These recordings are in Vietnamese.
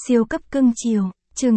Siêu cấp cưng chiều, chương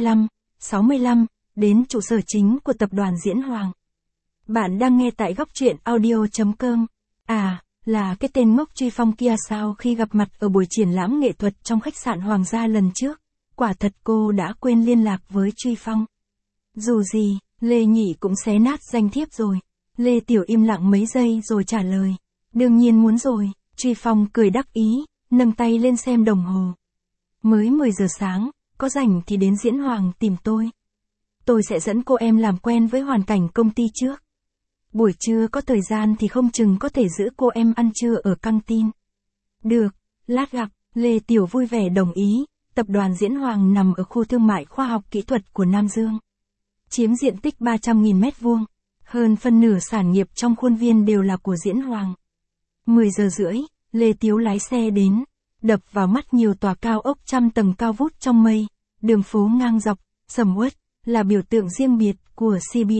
65, đến trụ sở chính của tập đoàn Diễn Hoàng. Bạn đang nghe tại góc truyện audio.com. À, là cái tên ngốc Truy Phong kia sao? Khi gặp mặt ở buổi triển lãm nghệ thuật trong khách sạn Hoàng gia lần trước, quả thật cô đã quên liên lạc với Truy Phong. Dù gì, Lê Nhị cũng xé nát danh thiếp rồi. Lê Tiểu im lặng mấy giây rồi trả lời. Đương nhiên muốn rồi. Truy Phong cười đắc ý, nâng tay lên xem đồng hồ. Mới 10 giờ sáng, có rảnh thì đến Diễn Hoàng tìm tôi. Tôi sẽ dẫn cô em làm quen với hoàn cảnh công ty trước. Buổi trưa có thời gian thì không chừng có thể giữ cô em ăn trưa ở căng tin. Được, lát gặp. Lê Tiểu vui vẻ đồng ý. Tập đoàn Diễn Hoàng nằm ở khu thương mại khoa học kỹ thuật của Nam Dương. Chiếm diện tích 300.000 m². Hơn phân nửa sản nghiệp trong khuôn viên đều là của Diễn Hoàng. 10 giờ rưỡi, Lê Tiếu lái xe đến. Đập vào mắt nhiều tòa cao ốc trăm tầng cao vút trong mây, đường phố ngang dọc, sầm uất, là biểu tượng riêng biệt của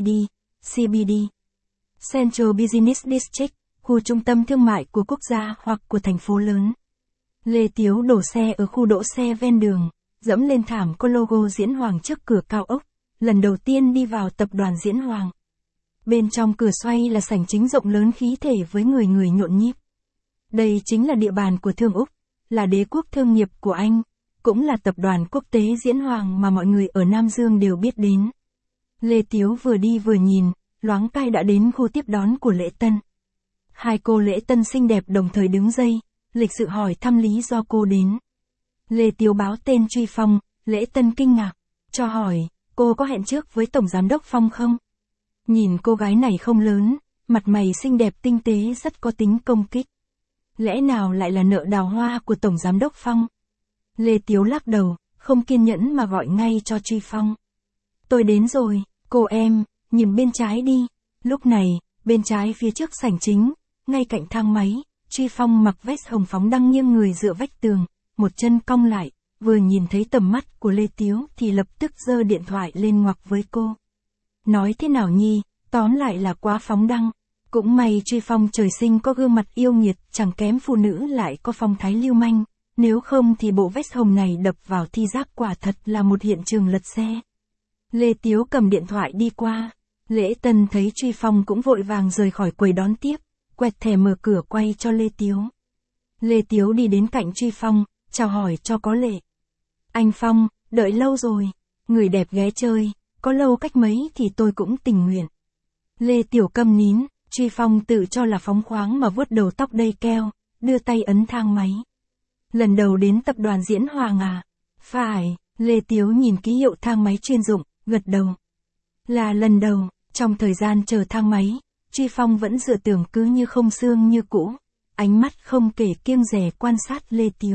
CBD, Central Business District, khu trung tâm thương mại của quốc gia hoặc của thành phố lớn. Lê Tiếu đổ xe ở khu đỗ xe ven đường, dẫm lên thảm có logo Diễn Hoàng trước cửa cao ốc, lần đầu tiên đi vào tập đoàn Diễn Hoàng. Bên trong cửa xoay là sảnh chính rộng lớn khí thể với người người nhộn nhịp. Đây chính là địa bàn của Thương Úc, là đế quốc thương nghiệp của Anh, cũng là tập đoàn quốc tế Diễn Hoàng mà mọi người ở Nam Dương đều biết đến. Lê Tiếu vừa đi vừa nhìn, loáng cai đã đến khu tiếp đón của Lễ Tân. Hai cô Lễ Tân xinh đẹp đồng thời đứng dây, lịch sự hỏi thăm lý do cô đến. Lê Tiếu báo tên Truy Phong, Lễ Tân kinh ngạc, cho hỏi, cô có hẹn trước với Tổng Giám đốc Phong không? Nhìn cô gái này không lớn, mặt mày xinh đẹp tinh tế rất có tính công kích. Lẽ nào lại là nợ đào hoa của Tổng Giám đốc Phong? Lê Tiếu lắc đầu, không kiên nhẫn mà gọi ngay cho Truy Phong. Tôi đến rồi, cô em, nhìn bên trái đi. Lúc này, bên trái phía trước sảnh chính, ngay cạnh thang máy, Truy Phong mặc vest hồng phóng đang nghiêng người dựa vách tường, một chân cong lại, vừa nhìn thấy tầm mắt của Lê Tiếu thì lập tức giơ điện thoại lên ngoặc với cô. Nói thế nào nhi, tóm lại là quá phóng đăng. Cũng may Truy Phong trời sinh có gương mặt yêu nghiệt, chẳng kém phụ nữ lại có phong thái lưu manh, nếu không thì bộ vest hồng này đập vào thi giác quả thật là một hiện trường lật xe. Lê Tiếu cầm điện thoại đi qua, Lễ Tân thấy Truy Phong cũng vội vàng rời khỏi quầy đón tiếp, quẹt thẻ mở cửa quay cho Lê Tiếu. Lê Tiếu đi đến cạnh Truy Phong, chào hỏi cho có lệ. Anh Phong, đợi lâu rồi, người đẹp ghé chơi, có lâu cách mấy thì tôi cũng tình nguyện. Lê Tiểu câm nín. Truy Phong tự cho là phóng khoáng mà vuốt đầu tóc đầy keo, đưa tay ấn thang máy. Lần đầu đến tập đoàn Diễn Hoàng à? Phải, Lê Tiếu nhìn ký hiệu thang máy chuyên dụng, gật đầu. Là lần đầu, trong thời gian chờ thang máy, Truy Phong vẫn dựa tường cứ như không xương như cũ, ánh mắt không kể kiêng dè quan sát Lê Tiếu.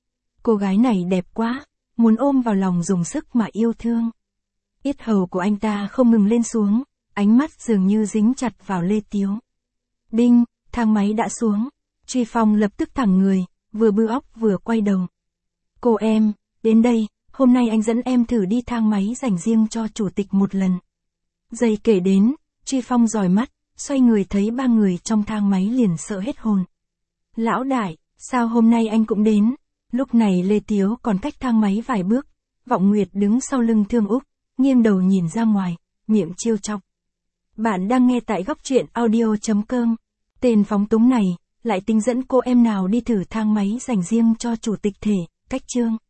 Cô gái này đẹp quá, muốn ôm vào lòng dùng sức mà yêu thương. Yết hầu của anh ta không ngừng lên xuống. Ánh mắt dường như dính chặt vào Lê Tiếu. Đinh, thang máy đã xuống. Truy Phong lập tức thẳng người, vừa bư óc vừa quay đầu. Cô em, đến đây, hôm nay anh dẫn em thử đi thang máy dành riêng cho chủ tịch một lần. Giây kể đến, Truy Phong dòi mắt, xoay người thấy ba người trong thang máy liền sợ hết hồn. Lão đại, sao hôm nay anh cũng đến? Lúc này Lê Tiếu còn cách thang máy vài bước, Vọng Nguyệt đứng sau lưng Thương Úc, nghiêng đầu nhìn ra ngoài, miệng trêu chọc. Bạn đang nghe tại góc truyện audio.com. Tên phóng túng này, lại tính dẫn cô em nào đi thử thang máy dành riêng cho chủ tịch thể, cách chương.